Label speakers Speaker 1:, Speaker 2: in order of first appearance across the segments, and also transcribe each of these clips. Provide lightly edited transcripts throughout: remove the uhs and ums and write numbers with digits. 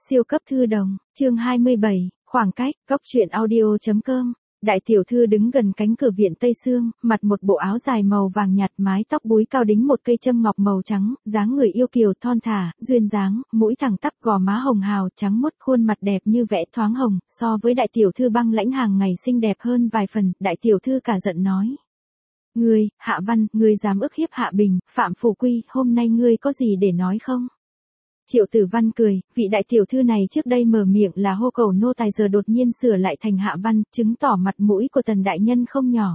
Speaker 1: Siêu cấp thư đồng, chương 27, khoảng cách, góc truyện audio.com. Đại tiểu thư đứng gần cánh cửa viện Tây Sương, mặc một bộ áo dài màu vàng nhạt, mái tóc búi cao đính một cây châm ngọc màu trắng, dáng người yêu kiều thon thả, duyên dáng, mũi thẳng tắp, gò má hồng hào, trắng muốt, khuôn mặt đẹp như vẽ thoáng hồng, so với đại tiểu thư băng lãnh hàng ngày xinh đẹp hơn vài phần. Đại tiểu thư cả giận nói: "Ngươi, Hạ Văn, ngươi dám ức hiếp Hạ Bình, phạm phủ quy, hôm nay ngươi có gì để nói không?" Triệu Tử Văn cười, vị đại tiểu thư này trước đây mở miệng là hô cầu nô tài, giờ đột nhiên sửa lại thành Hạ Văn, chứng tỏ mặt mũi của Tần đại nhân không nhỏ.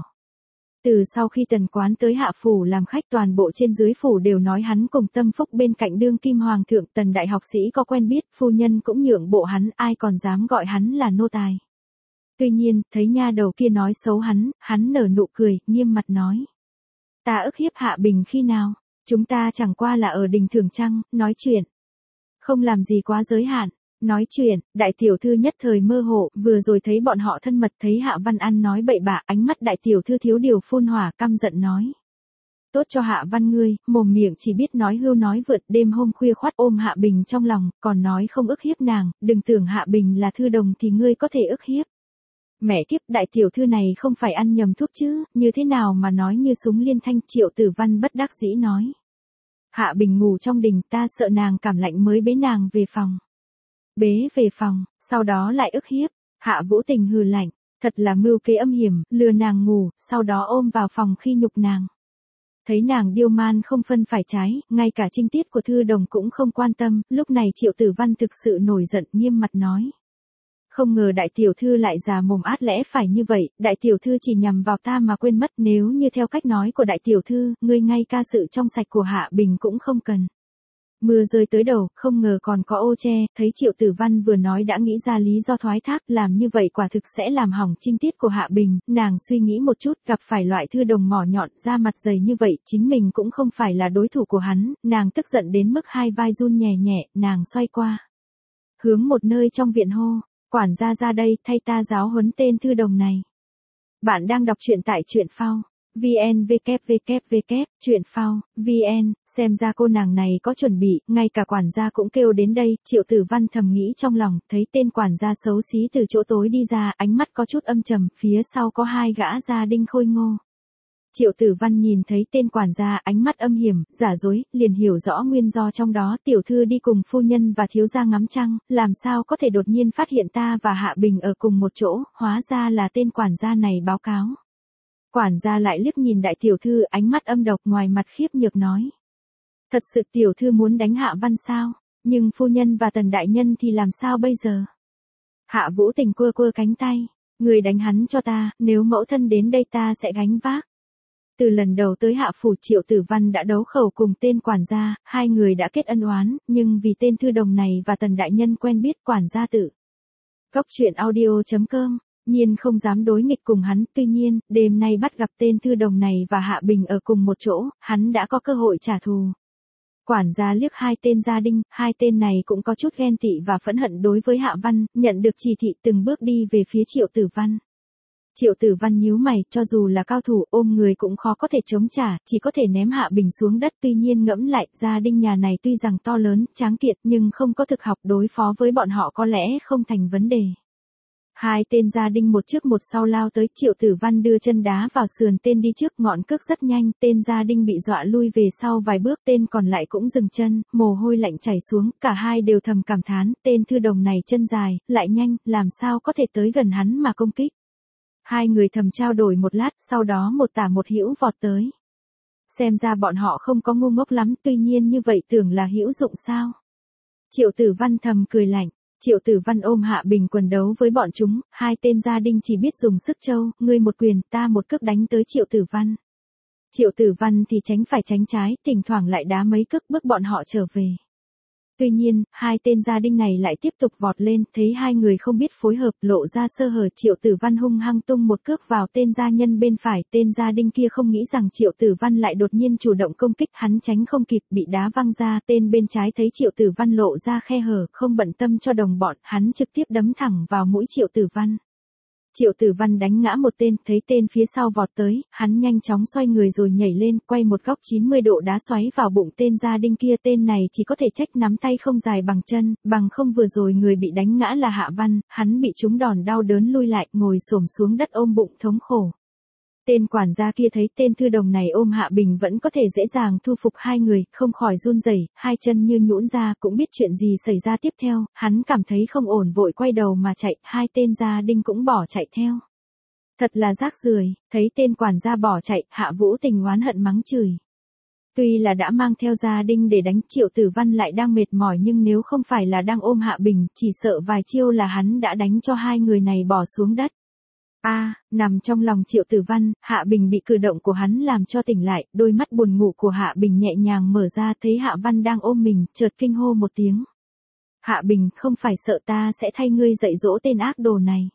Speaker 1: Từ sau khi Tần quán tới Hạ phủ làm khách, toàn bộ trên dưới phủ đều nói hắn cùng tâm phúc bên cạnh đương kim hoàng thượng. Tần đại học sĩ có quen biết, phu nhân cũng nhượng bộ hắn, ai còn dám gọi hắn là nô tài. Tuy nhiên, thấy nha đầu kia nói xấu hắn nở nụ cười, nghiêm mặt nói: "Ta ức hiếp Hạ Bình khi nào? Chúng ta chẳng qua là ở đình thưởng trăng, nói chuyện. Không làm gì quá giới hạn." Nói chuyện, đại tiểu thư nhất thời mơ hồ, vừa rồi thấy bọn họ thân mật, thấy Hạ Văn ăn nói bậy bạ, ánh mắt đại tiểu thư thiếu điều phun hỏa, căm giận nói: "Tốt cho Hạ Văn ngươi, mồm miệng chỉ biết nói hưu nói vượt, đêm hôm khuya khoắt ôm Hạ Bình trong lòng, còn nói không ức hiếp nàng, đừng tưởng Hạ Bình là thư đồng thì ngươi có thể ức hiếp. Mẹ kiếp, đại tiểu thư này không phải ăn nhầm thuốc chứ, như thế nào mà nói như súng liên thanh." Triệu Tử Văn bất đắc dĩ nói: "Hạ Bình ngủ trong đình, ta sợ nàng cảm lạnh mới bế nàng về phòng." Bế về phòng, sau đó lại ức hiếp. Hạ Vũ Tình hừ lạnh, thật là mưu kế âm hiểm, lừa nàng ngủ, sau đó ôm vào phòng khi nhục nàng. Thấy nàng điêu man không phân phải trái, ngay cả trinh tiết của thư đồng cũng không quan tâm, lúc này Triệu Tử Văn thực sự nổi giận, nghiêm mặt nói: "Không ngờ đại tiểu thư lại già mồm át lẽ phải như vậy, đại tiểu thư chỉ nhằm vào ta mà quên mất, nếu như theo cách nói của đại tiểu thư, ngươi ngay ca sự trong sạch của Hạ Bình cũng không cần." Mưa rơi tới đầu, không ngờ còn có ô che. Thấy Triệu Tử Văn vừa nói đã nghĩ ra lý do thoái thác, làm như vậy quả thực sẽ làm hỏng trinh tiết của Hạ Bình. Nàng suy nghĩ một chút, gặp phải loại thư đồng mỏ nhọn, da mặt dày như vậy, chính mình cũng không phải là đối thủ của hắn. Nàng tức giận đến mức hai vai run nhẹ nhẹ, nàng xoay qua, hướng một nơi trong viện hô: "Quản gia ra đây, thay ta giáo huấn tên thư đồng này." Bạn đang đọc truyện tại truyện phao VN, truyện phao VN. Xem ra cô nàng này có chuẩn bị, ngay cả quản gia cũng kêu đến đây. Triệu Tử Văn thầm nghĩ trong lòng, thấy tên quản gia xấu xí từ chỗ tối đi ra, ánh mắt có chút âm trầm, phía sau có hai gã gia đinh khôi ngô. Triệu Tử Văn nhìn thấy tên quản gia, ánh mắt âm hiểm, giả dối, liền hiểu rõ nguyên do trong đó. Tiểu thư đi cùng phu nhân và thiếu gia ngắm trăng, làm sao có thể đột nhiên phát hiện ta và Hạ Bình ở cùng một chỗ, hóa ra là tên quản gia này báo cáo. Quản gia lại liếc nhìn đại tiểu thư, ánh mắt âm độc, ngoài mặt khiếp nhược nói: "Thật sự tiểu thư muốn đánh Hạ Văn sao? Nhưng phu nhân và Tần đại nhân thì làm sao bây giờ?" Hạ Vũ Tình quơ quơ cánh tay: "Người đánh hắn cho ta, nếu mẫu thân đến đây ta sẽ gánh vác." Từ lần đầu tới Hạ phủ, Triệu Tử Văn đã đấu khẩu cùng tên quản gia, hai người đã kết ân oán, nhưng vì tên thư đồng này và Tần đại nhân quen biết, quản gia tự góc truyện audio.com nhiên không dám đối nghịch cùng hắn. Tuy nhiên, đêm nay bắt gặp tên thư đồng này và Hạ Bình ở cùng một chỗ, hắn đã có cơ hội trả thù. Quản gia liếc hai tên gia đinh, hai tên này cũng có chút ghen tị và phẫn hận đối với Hạ Văn, nhận được chỉ thị từng bước đi về phía Triệu Tử Văn. Triệu Tử Văn nhíu mày, cho dù là cao thủ, ôm người cũng khó có thể chống trả, chỉ có thể ném Hạ Bình xuống đất. Tuy nhiên ngẫm lại, gia đinh nhà này tuy rằng to lớn, tráng kiện, nhưng không có thực học, đối phó với bọn họ có lẽ không thành vấn đề. Hai tên gia đinh một trước một sau lao tới, Triệu Tử Văn đưa chân đá vào sườn tên đi trước, ngọn cước rất nhanh, tên gia đinh bị dọa lui về sau vài bước, tên còn lại cũng dừng chân, mồ hôi lạnh chảy xuống, cả hai đều thầm cảm thán, tên thư đồng này chân dài, lại nhanh, làm sao có thể tới gần hắn mà công kích. Hai người thầm trao đổi một lát, sau đó một tả một hữu vọt tới. Xem ra bọn họ không có ngu ngốc lắm, tuy nhiên như vậy tưởng là hữu dụng sao? Triệu Tử Văn thầm cười lạnh. Triệu Tử Văn ôm Hạ Bình quần đấu với bọn chúng, hai tên gia đinh chỉ biết dùng sức trâu, ngươi một quyền, ta một cước đánh tới Triệu Tử Văn. Triệu Tử Văn thì tránh phải tránh trái, thỉnh thoảng lại đá mấy cước bước bọn họ trở về. Tuy nhiên, hai tên gia đinh này lại tiếp tục vọt lên, thấy hai người không biết phối hợp, lộ ra sơ hở. Triệu Tử Văn hung hăng tung một cước vào tên gia nhân bên phải, tên gia đinh kia không nghĩ rằng Triệu Tử Văn lại đột nhiên chủ động công kích, hắn tránh không kịp, bị đá văng ra. Tên bên trái thấy Triệu Tử Văn lộ ra khe hở, không bận tâm cho đồng bọn, hắn trực tiếp đấm thẳng vào mũi Triệu Tử Văn. Triệu Tử Văn đánh ngã một tên, thấy tên phía sau vọt tới, hắn nhanh chóng xoay người rồi nhảy lên, quay một góc 90 độ đá xoáy vào bụng tên gia đinh kia. Tên này chỉ có thể trách nắm tay không dài bằng chân, bằng không vừa rồi người bị đánh ngã là Hạ Văn, hắn bị trúng đòn đau đớn lui lại, ngồi xổm xuống đất ôm bụng thống khổ. Tên quản gia kia thấy tên thư đồng này ôm Hạ Bình vẫn có thể dễ dàng thu phục hai người, không khỏi run rẩy, hai chân như nhũn ra, cũng biết chuyện gì xảy ra tiếp theo, hắn cảm thấy không ổn vội quay đầu mà chạy, hai tên gia đinh cũng bỏ chạy theo. Thật là rác rưởi, thấy tên quản gia bỏ chạy, Hạ Vũ Tình oán hận mắng chửi. Tuy là đã mang theo gia đinh để đánh, Triệu Tử Văn lại đang mệt mỏi, nhưng nếu không phải là đang ôm Hạ Bình, chỉ sợ vài chiêu là hắn đã đánh cho hai người này bỏ xuống đất. Nằm trong lòng Triệu Tử Văn, Hạ Bình bị cử động của hắn làm cho tỉnh lại, đôi mắt buồn ngủ của Hạ Bình nhẹ nhàng mở ra, thấy Hạ Văn đang ôm mình, chợt kinh hô một tiếng. Hạ Bình, không phải sợ ta sẽ thay ngươi dạy dỗ tên ác đồ này.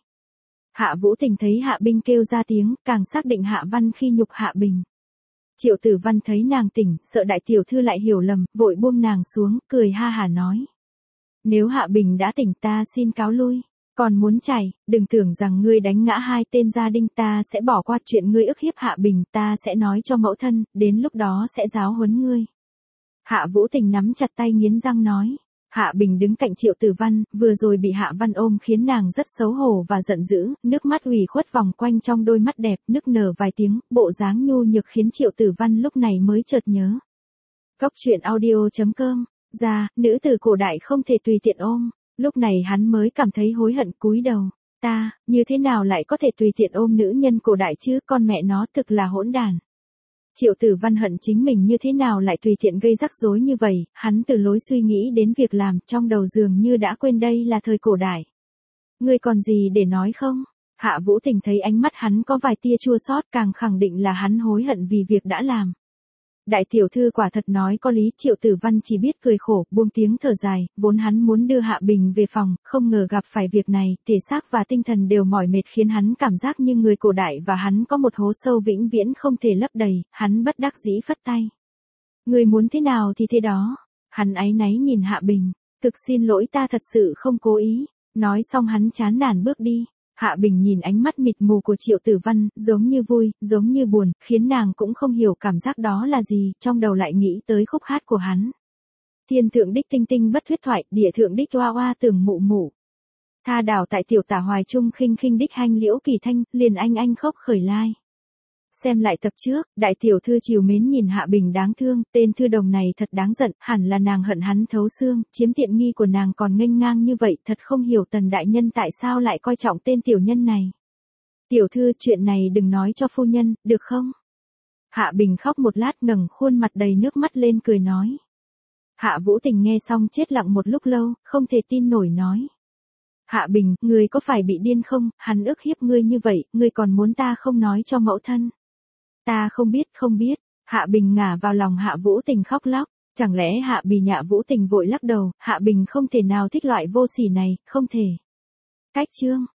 Speaker 1: Hạ Vũ Tình thấy Hạ Bình kêu ra tiếng, càng xác định Hạ Văn khi nhục Hạ Bình. Triệu Tử Văn thấy nàng tỉnh, sợ đại tiểu thư lại hiểu lầm, vội buông nàng xuống, cười ha hả nói. Nếu Hạ Bình đã tỉnh ta xin cáo lui. Còn muốn chạy, đừng tưởng rằng ngươi đánh ngã hai tên gia đinh ta sẽ bỏ qua chuyện ngươi ức hiếp Hạ Bình, ta sẽ nói cho mẫu thân, đến lúc đó sẽ giáo huấn ngươi. Hạ Vũ Tình nắm chặt tay nghiến răng nói. Hạ Bình đứng cạnh Triệu Tử Văn, vừa rồi bị Hạ Văn ôm khiến nàng rất xấu hổ và giận dữ, nước mắt ủy khuất vòng quanh trong đôi mắt đẹp, nức nở vài tiếng, bộ dáng nhu nhược khiến Triệu Tử Văn lúc này mới chợt nhớ. Góc truyện audio.com, nữ tử cổ đại không thể tùy tiện ôm. Lúc này hắn mới cảm thấy hối hận, cúi đầu. Ta, như thế nào lại có thể tùy tiện ôm nữ nhân cổ đại chứ, con mẹ nó thực là hỗn đản. Triệu Tử Văn hận chính mình như thế nào lại tùy tiện gây rắc rối như vậy, hắn từ lối suy nghĩ đến việc làm, trong đầu dường như đã quên đây là thời cổ đại. Ngươi còn gì để nói không? Hạ Vũ Tình thấy ánh mắt hắn có vài tia chua xót, càng khẳng định là hắn hối hận vì việc đã làm. Đại tiểu thư quả thật nói có lý, Triệu Tử Văn chỉ biết cười khổ, buông tiếng thở dài, vốn hắn muốn đưa Hạ Bình về phòng, không ngờ gặp phải việc này, thể xác và tinh thần đều mỏi mệt khiến hắn cảm giác như người cổ đại và hắn có một hố sâu vĩnh viễn không thể lấp đầy, hắn bất đắc dĩ phất tay. Người muốn thế nào thì thế đó. Hắn áy náy nhìn Hạ Bình, thực xin lỗi ta thật sự không cố ý, nói xong hắn chán nản bước đi. Hạ Bình nhìn ánh mắt mịt mù của Triệu Tử Văn, giống như vui, giống như buồn, khiến nàng cũng không hiểu cảm giác đó là gì, trong đầu lại nghĩ tới khúc hát của hắn. Thiên thượng đích tinh tinh bất thuyết thoại, địa thượng đích oa oa tưởng mụ mụ. Tha đảo tại tiểu tả hoài trung khinh khinh đích hanh liễu kỳ thanh, liền anh khóc khởi lai. Xem lại tập trước, đại tiểu thư trìu mến nhìn Hạ Bình đáng thương, tên thư đồng này thật đáng giận, hẳn là nàng hận hắn thấu xương, chiếm tiện nghi của nàng còn nghênh ngang như vậy, thật không hiểu Tần đại nhân tại sao lại coi trọng tên tiểu nhân này. Tiểu thư, chuyện này đừng nói cho phu nhân, được không? Hạ Bình khóc một lát, ngẩng khuôn mặt đầy nước mắt lên cười nói. Hạ Vũ Tình nghe xong chết lặng một lúc lâu, không thể tin nổi nói. Hạ Bình, ngươi có phải bị điên không, hắn ức hiếp ngươi như vậy, ngươi còn muốn ta không nói cho mẫu thân. Ta không biết, Hạ Bình ngả vào lòng Hạ Vũ Tình khóc lóc, chẳng lẽ Hạ Bì Nhạ Vũ Tình vội lắc đầu, Hạ Bình không thể nào thích loại vô sỉ này, không thể. Cách chương.